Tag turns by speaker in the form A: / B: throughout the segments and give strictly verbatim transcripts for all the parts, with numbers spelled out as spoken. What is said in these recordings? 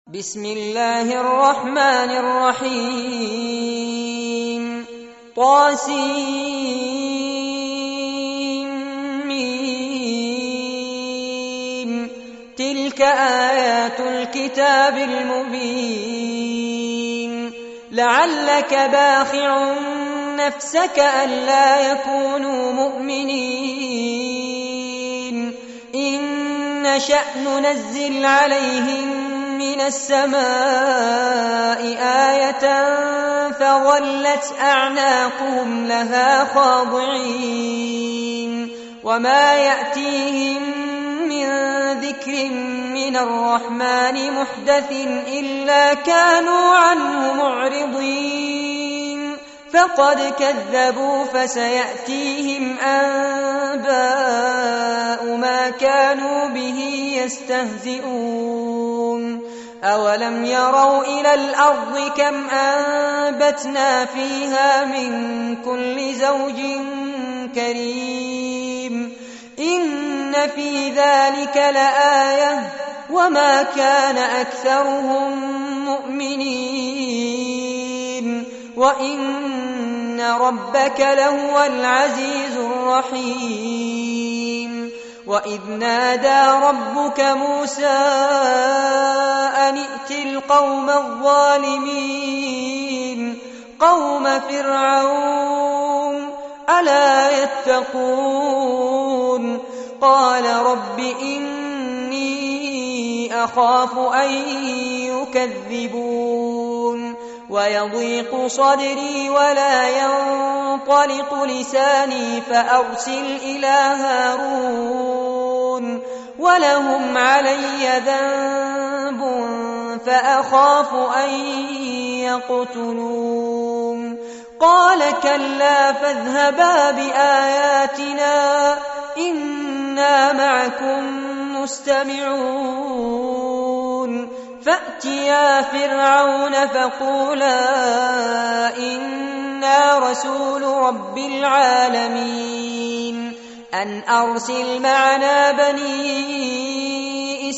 A: بسم الله الرحمن الرحيم طاسيم تلك آيات الكتاب المبين لعلك باخع نفسك ألا يكونوا مؤمنين إن نشأ ننزل عليهم من السماء آية فظلت أعناقهم لها خاضعين وما يأتيهم من ذكر من الرحمن محدث إلا كانوا عنه معرضين فقد كذبوا فسيأتيهم أنباء ما كانوا به يستهزئون أولم يروا إلى الأرض كم أنبتنا فيها من كل زوج كريم إن في ذلك لآية وما كان أكثرهم مؤمنين وإن ربك لهو العزيز الرحيم وإذ نادى ربك موسى أن ائت القوم الظالمين قوم فرعون ألا يتقون قال رب إني أخاف أن يكذبون ويضيق صدري ولا ينطلق لساني فأرسل إلى هارون ولهم علي ذنب فأخاف أن يقتلون قال كلا فاذهبا بآياتنا إنا معكم مستمعون فأتيا فرعون فقولا إنا رسول رب العالمين أن أرسل معنا بني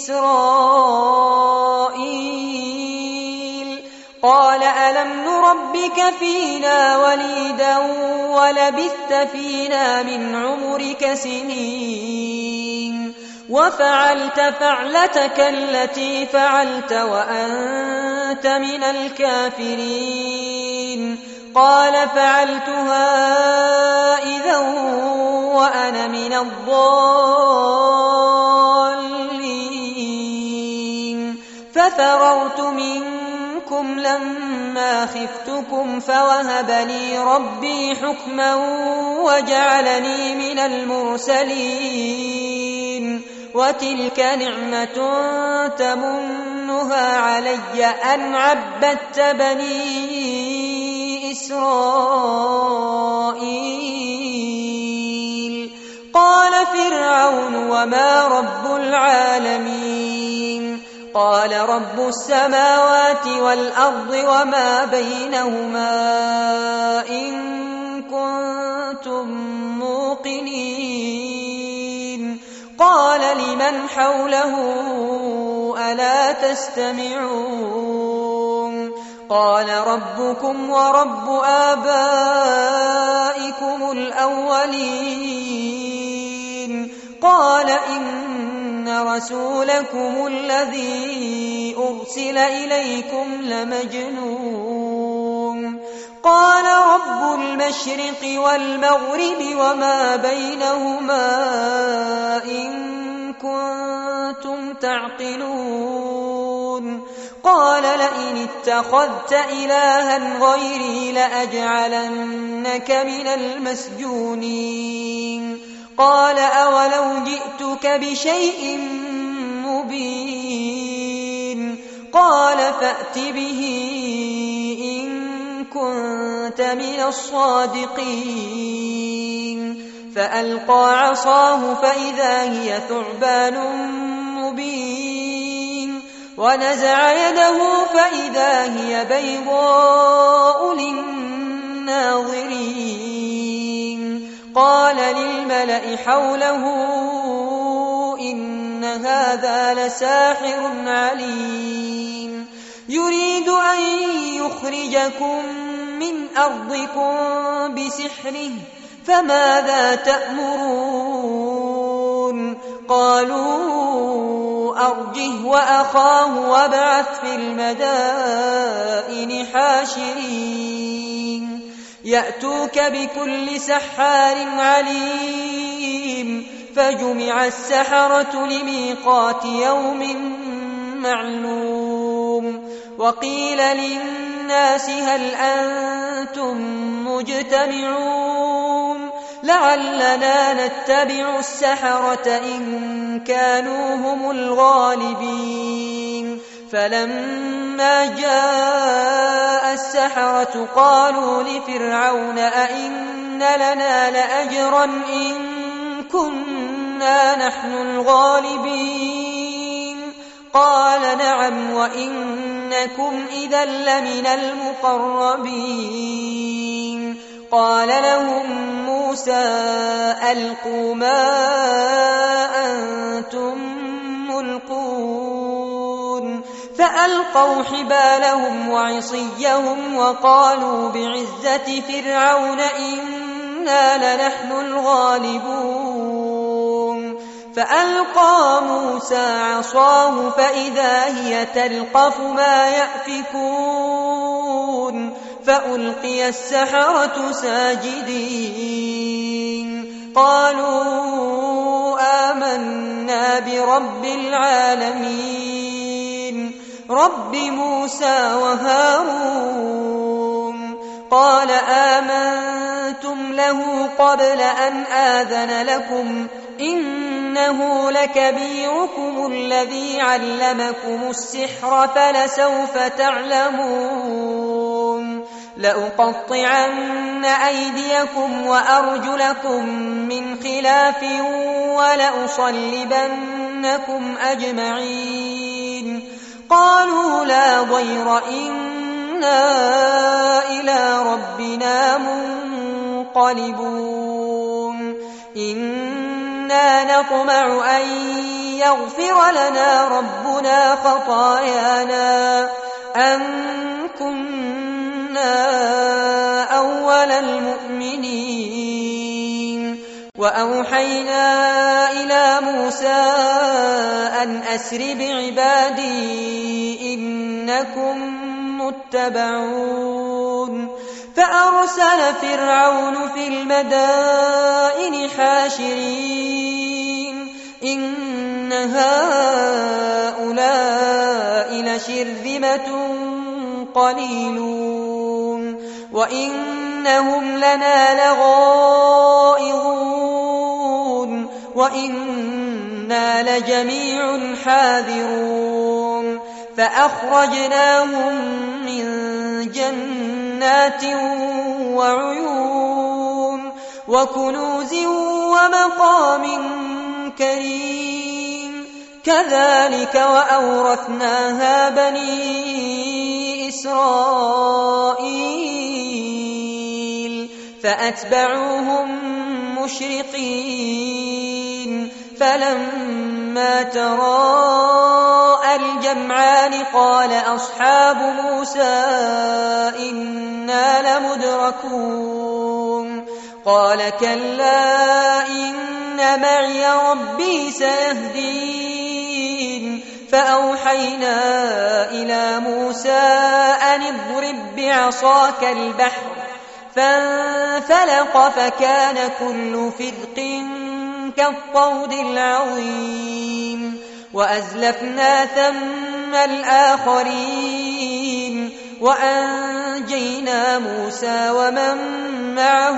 A: إسرائيل قال ألم نربك فينا وليدا ولبثت فينا من عمرك سنين وفعلت فعلتك التي فعلت وأنت من الكافرين قال فعلتها إذا وأنا من الضالين ففررت منكم لما خفتكم فوهب لي ربي حكما وجعلني من المرسلين وتلك نعمة تمنها علي أن عبدت بني إسرائيل قال فرعون وما رب العالمين قال رب السماوات والأرض وما بينهما إن كنتم موقنين قال لمن حوله ألا تستمعون قال ربكم ورب آبائكم الأولين قال إن رسولكم الذي أرسل إليكم لمجنون قال رب المشرق والمغرب وما بينهما إن كنتم تعقلون قال لئن اتخذت إلها غيري لأجعلنك من المسجونين قال أولو جئتك بشيء مبين قال فأت به إن كنت من الصادقين فألقى عصاه فإذا هي ثعبان مبين ونزع يده فإذا هي بيضاء للناظرين قال للملأ حوله إن هذا لساحر عليم يريد أن يخرجكم من أرضكم بسحره فماذا تأمرون قالوا أرجه وأخاه وابعث في المدائن حاشرين يأتوك بكل سحار عليم فجمع السحرة لميقات يوم معلوم وقيل للناس هل أنتم مجتمعون لعلنا نتبع السحرة إن كانوا هم الغالبين فلما جاء السحرة قالوا لفرعون أئن لنا لأجرا إن كنا نحن الغالبين قال نعم وإنكم إذا لمن المقربين قال لهم موسى ألقوا ما أنتم ملقون فألقوا حبالهم وعصيهم وقالوا بعزة فرعون إنا لنحن الغالبون فألقى موسى عصاه فإذا هي تلقف ما يأفكون فألقي السحرة ساجدين قالوا آمنا برب العالمين رب موسى وهارون قال آمنتم له قبل أن آذن لكم إنه لكبيركم الذي علمكم السحر فلسوف تعلمون لأقطعن أيديكم وأرجلكم من خلاف ولأصلبنكم أجمعين قالوا لا ضير إنا إلى ربنا منقلبون إنا نطمع أن يغفر لنا ربنا خطايانا أن كنا أول المؤمنين وأوحينا إلى موسى أن أسر بعبادي إنكم متبعون فأرسل فرعون في المدائن حاشرين إن هؤلاء لشرذمة قليلون وإنهم لنا لغائظون وإنا لجميع حاذرون فأخرجناهم من جنات وعيون وكنوز ومقام كريم كذلك وأورثناها بني إسرائيل فأتبعوهم مشرقين فلما تراءى الجمعان قال أصحاب موسى إنا لمدركون قال كلا إن معي ربي سيهدين فأوحينا إلى موسى أن اضرب بعصاك البحر فانفلق فكان كل فرق كالطود العظيم وأزلفنا ثم الآخرين وأنجينا موسى ومن معه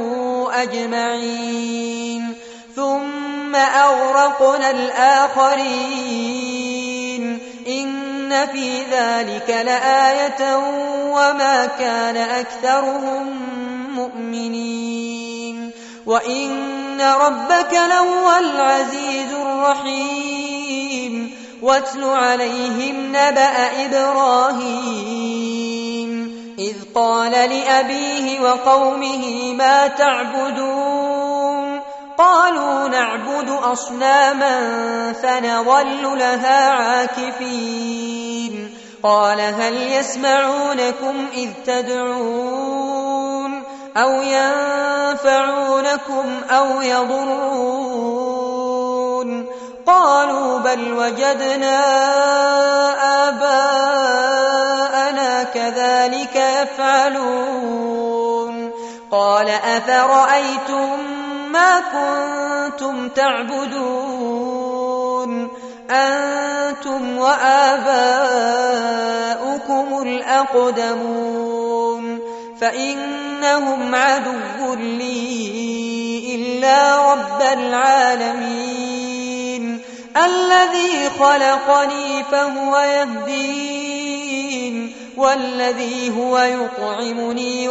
A: أجمعين ثم أغرقنا الآخرين إن في ذلك لآية وما كان أكثرهم مؤمنين وإن ربك لهو العزيز الرحيم واتل عليهم نبأ إبراهيم إذ قال لأبيه وقومه ما تعبدون قالوا نعبد أصناما فنظل لها عاكفين قال هل يسمعونكم إذ تدعون أو ينفعونكم أو يضرون قالوا بل وجدنا آباءنا كذلك يفعلون قال أفرأيتم ما كنتم تعبدون أنتم وآباؤكم الأقدمون فإنهم عدو لي إلا رب العالمين الذي خلقني فهو يهدين والذي هو يطعمني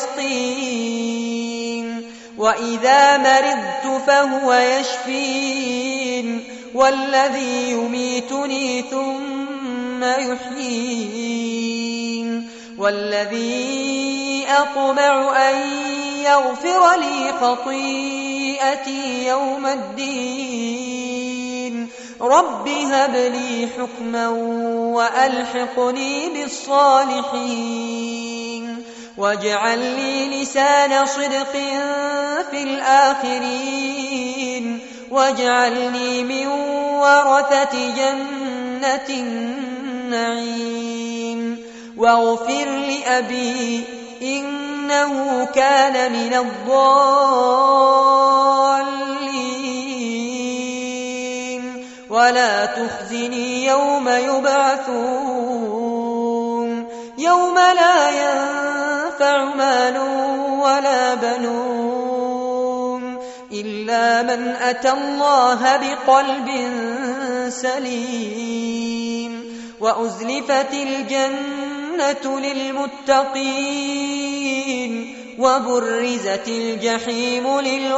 A: ويسقين وإذا مرضت فهو يشفين والذي يميتني ثم يحيين والذي أطمع أن يغفر لي خطيئتي يوم الدين رب هب لي حكما وألحقني بالصالحين واجعل لي لسان صدق في الآخرين واجعلني من ورثة جنة النعيم واغفر لأبي إنه كان من الضالين ولا تخزني يوم يبعثون يوم لا ينفع مال ولا بنون إلا من أتى الله بقلب سليم وأزلفت الجنة للمتقين وبرزت الجحيم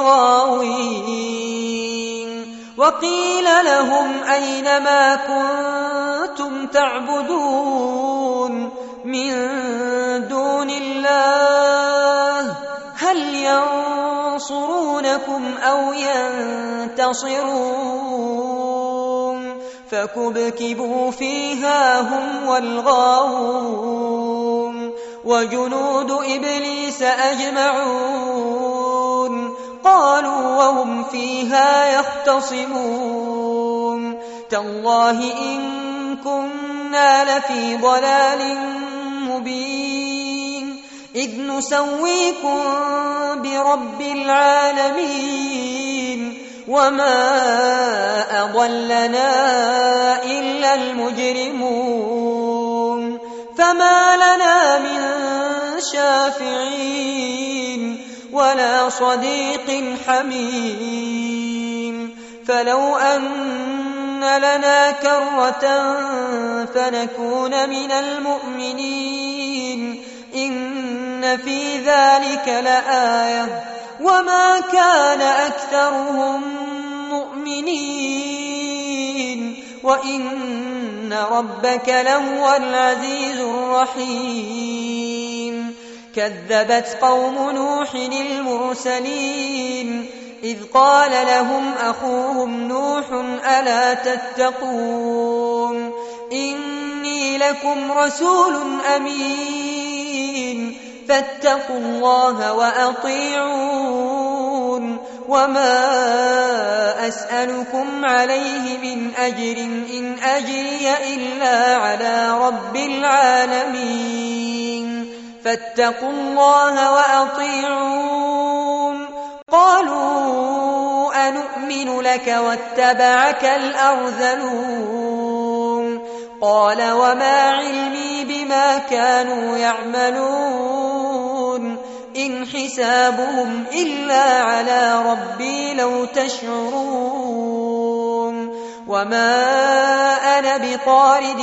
A: للغاوين وقيل لهم أين ما كنتم تعبدون من دون الله هل ينصرونكم أو ينتصرون فكبكبوا فيها هم والغاوون وجنود إبليس أجمعون قالوا وهم فيها يختصمون تالله إن كنا لفي ضلال مبين إذ نسويكم برب العالمين وما أضلنا إلا المجرمون فما لنا من شافعين ولا صديق حميم فلو أن لنا كرة فنكون من المؤمنين إن في ذلك لآية وما كان أكثرهم مؤمنين وإن ربك لهو العزيز الرحيم كذبت قوم نوح المرسلين إذ قال لهم أخوهم نوح ألا تتقون إني لكم رسول أمين فاتقوا الله وأطيعون وما أسألكم عليه من أجر إن أجري إلا على رب العالمين فاتقوا الله وأطيعون قالوا أنؤمن لك واتبعك الأرذلون قال وما علمي بما كانوا يعملون إن حسابهم إلا على ربي لو تشعرون وما أنا بطارد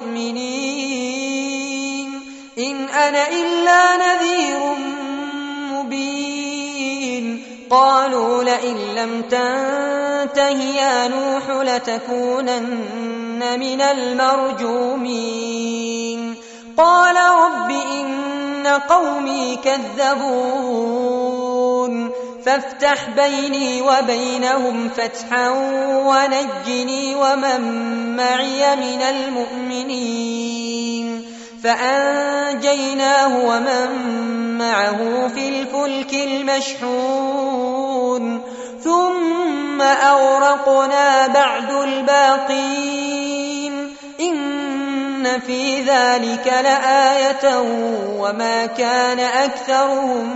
A: المؤمنين إن أنا إلا نذير مبين قالوا لئن لم تنته يا نوح لتكونن من المرجومين قال رب إن قومي كذبون فافتح بيني وبينهم فتحا ونجني ومن معي من المؤمنين فأنجيناه ومن معه في الفلك المشحون ثم أغرقنا بعد الباقين إن في ذلك لآية وما كان أكثرهم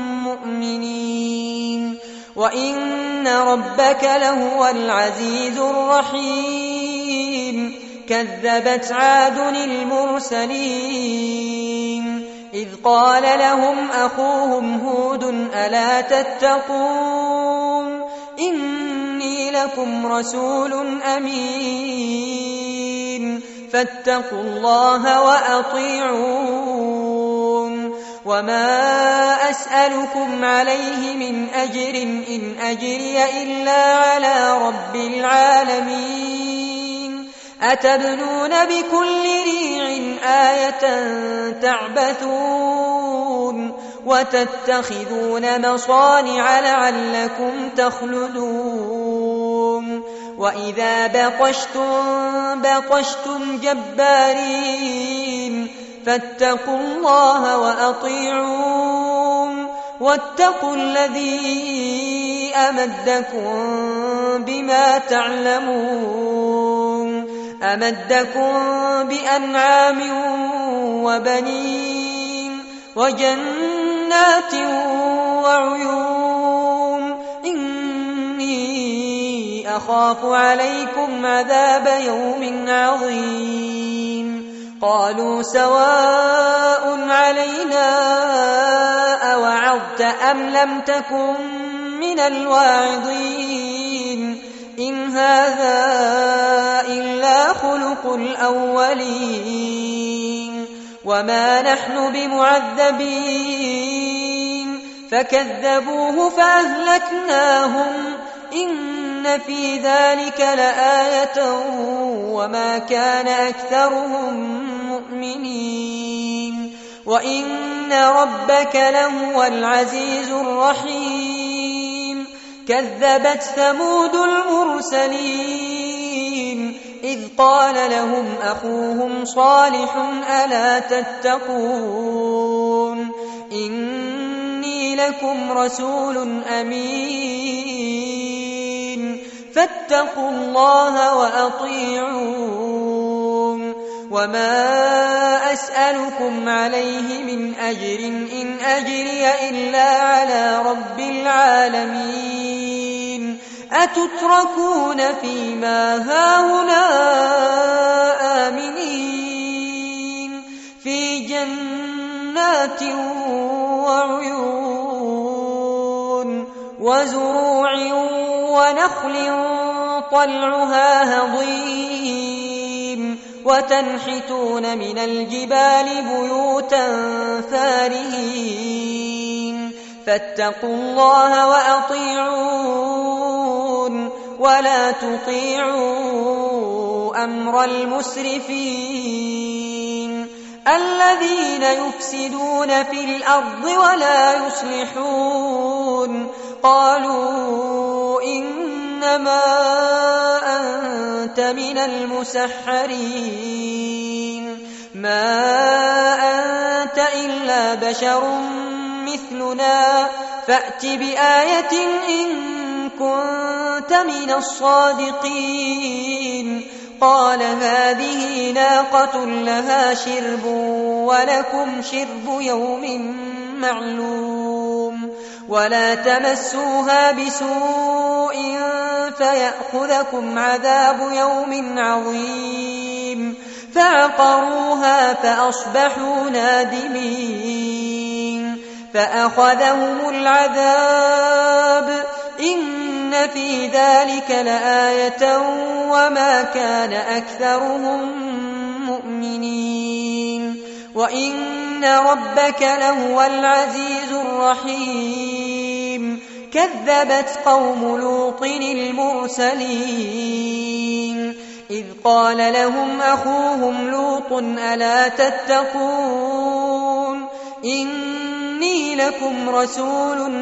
A: مؤمنين وإن ربك لهو العزيز الرحيم كذبت عاد المرسلين إذ قال لهم أخوهم هود ألا تتقون إني لكم رسول أمين فاتقوا الله وأطيعون وما أسألكم عليه من أجر إن أجري إلا على رب العالمين أتبنون بكل ريع آية تعبثون وتتخذون مصانع لعلكم تخلدون وإذا بطشتم بطشتم جبارين فاتقوا الله وأطيعون واتقوا الذي أمدكم بما تعلمون أمدكم بأنعام وبنين وجنات وعيون إني أخاف عليكم عذاب يوم عظيم قالوا سواء علينا أوعظت أم لم تكن من الواعظين إن هذا إلا خلق الأولين وما نحن بمعذبين فكذبوه فأهلكناهم إن في ذلك لآية وما كان أكثرهم مؤمنين وإن ربك لهو العزيز الرحيم كذبت ثمود المرسلين إذ قال لهم أخوهم صالح ألا تتقون إني لكم رسول أمين فاتقوا الله وأطيعون وما أسألكم عليه من أجر إن أجري إلا على رب العالمين أتتركون فيما هاهنا آمنين في جنات وعيون وزروع ونخل طلعها هضيم وتنحتون من الجبال بيوتا فارهين فاتقوا الله وأطيعون ولا تطيعوا أمر المسرفين الذين يفسدون في الأرض ولا يصلحون قالوا إنما أنت من المسحرين ما أنت إلا بشر مثلنا فأت بآية إن كنت من الصادقين قال هذه ناقة لها شرب ولكم شرب يوم معلوم ولا تمسوها بسوء فيأخذكم عذاب يوم عظيم فعقروها فأصبحوا نادمين فأخذهم العذاب إن في ذلك لآية وما كان أكثرهم مؤمنين وإن ربك لهو العزيز الرحيم كذبت قوم لوط المرسلين إذ قال لهم أخوهم لوط ألا تتقون إني لكم رسول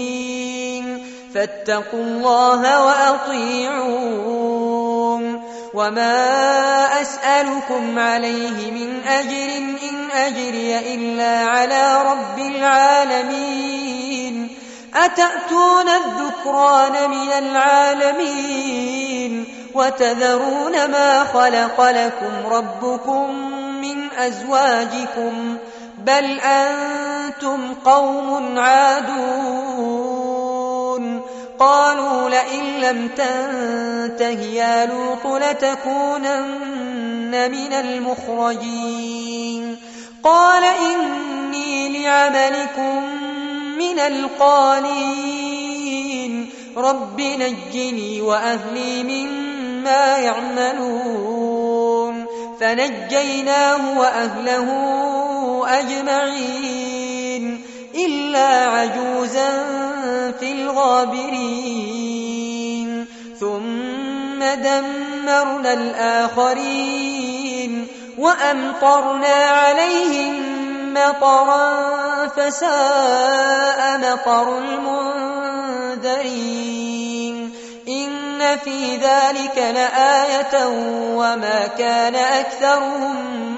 A: أمين فاتقوا الله وأطيعون وما أسألكم عليه من أجر إن أجري إلا على رب العالمين أتأتون الذكران من العالمين وتذرون ما خلق لكم ربكم من أزواجكم بل أنتم قوم عادون قالوا لئن لم تنته يا لوط لتكونن من المخرجين قال إني لعملكم من القالين رب نجني وأهلي مما يعملون فنجيناه وأهله أجمعين إلا عجوزا في الغابرين ثم دمرنا الآخرين وأمطرنا عليهم مطرا فساء مطر المنذرين إن في ذلك لآية وما كان أكثرهم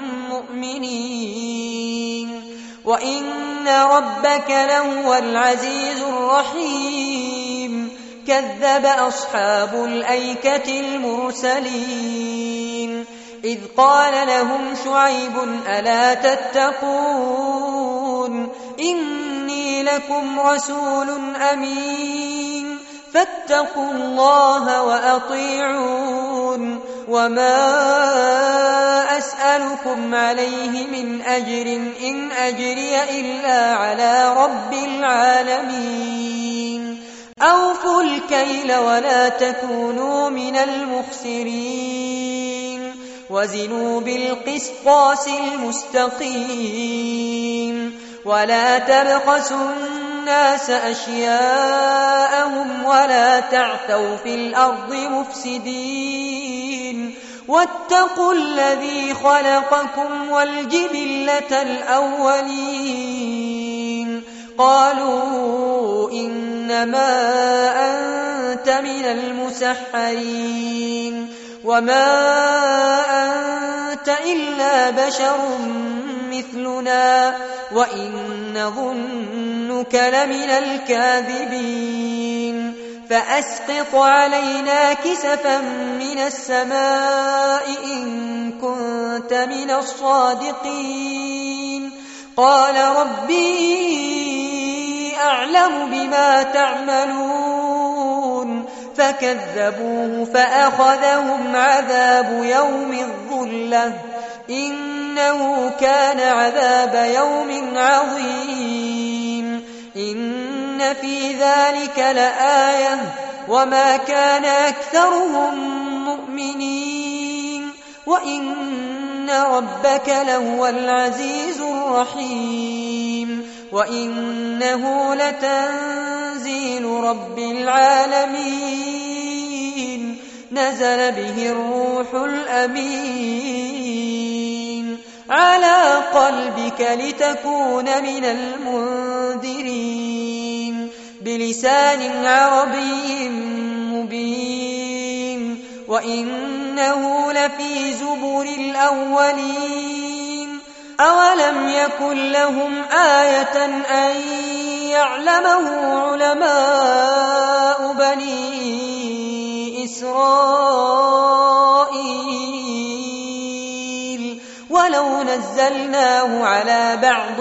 A: مؤمنين وإن ربك لهو العزيز الرحيم كذب أصحاب الأيكة المرسلين إذ قال لهم شعيب ألا تتقون إني لكم رسول أمين فاتقوا الله وأطيعون وما أسألكم عليه من أجر إن أجري إلا على رب العالمين أوفوا الكيل ولا تكونوا من المخسرين وزنوا بالقسطاس المستقيم ولا تبخسوا الناس أشياءهم ولا تعثوا في الأرض مفسدين واتقوا الذي خلقكم والجبلة الأولين قالوا إنما أنت من المسحرين وما أنت إلا بشر مثلنا وإن نظنك لمن الكاذبين فأسقط علينا كسفا من السماء إن كنت من الصادقين قال ربي أعلم بما تعملون فكذبوه فأخذهم عذاب يوم الظلة إنه كان عذاب يوم عظيم إن في ذلك لآية وما كان أكثرهم مؤمنين وإن ربك لهو العزيز الرحيم وإنه لتنزيل رب العالمين نزل به الروح الأمين على قلبك لتكون من المنذرين بلسان عربي مبين وإنه لفي زبر الأولين أولم يكن لهم آية أن يعلمه علماء بني إسرائيل ولو نزلناه على بعض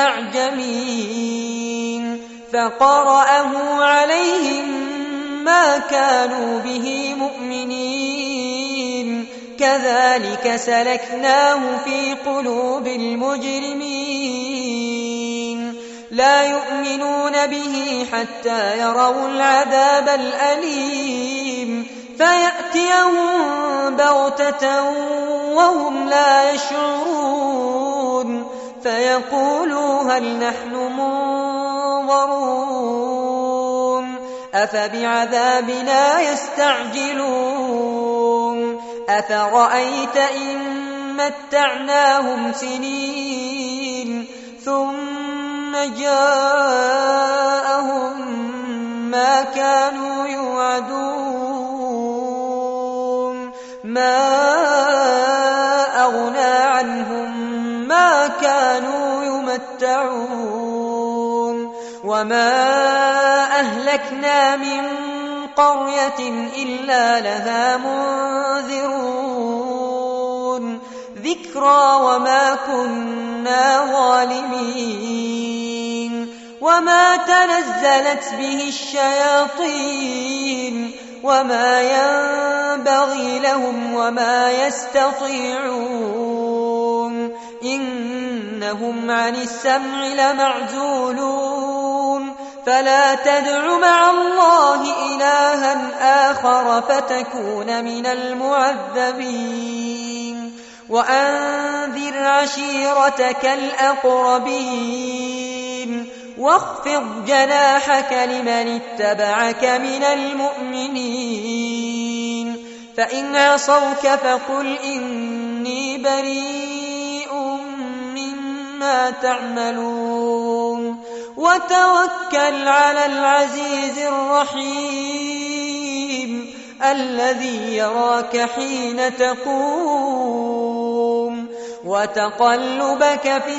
A: الأعجمين فقرأه عليهم ما كانوا به مؤمنين كذلك سلكناه في قلوب المجرمين لا يؤمنون به حتى يروا العذاب الأليم فيأتيهم بغتة وهم لا يشعرون فيقولوا هل نحن منظرون أفبعذابنا يستعجلون أفرأيت إن متعناهم سنين ثم جاءهم ما كانوا يوعدون ما أغنى عنهم ما كانوا يمتعون وما أهلكنا من قرية إلا لها منذرون ذكرى وما كنا ظالمين وما تنزلت به الشياطين وما ينبغي لهم وما يستطيعون إنهم عن السمع لمعزولون فلا تدع مع الله إلها آخر فتكون من المعذبين وأنذر عشيرتك الأقربين واخفض جناحك لمن اتبعك من المؤمنين فإن عصوك فقل إني بريء مما تعملون وتوكل على العزيز الرحيم الذي يراك حين تقوم وتقلبك في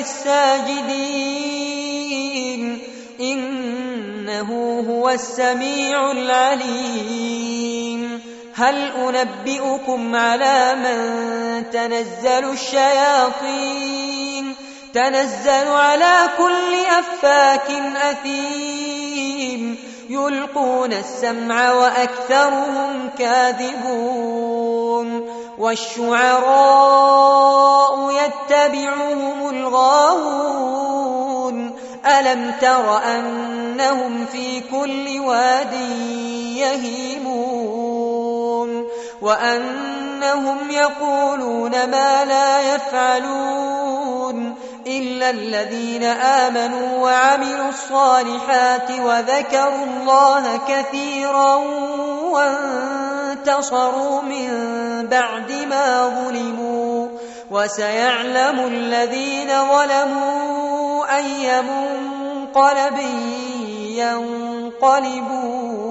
A: الساجدين إنه هو السميع العليم هل أنبئكم على من تنزل الشياطين تنزل على كل أفاك أثيم يلقون السمع وأكثرهم كاذبون والشعراء يتبعهم الغاوون ألم تر أنهم في كل واد يهيمون وأنهم يقولون ما لا يفعلون إلا الذين آمنوا وعملوا الصالحات وذكروا الله كثيرا وانتصروا من بعد ما ظلموا وسيعلم الذين ظلموا أي منقلب ينقلبون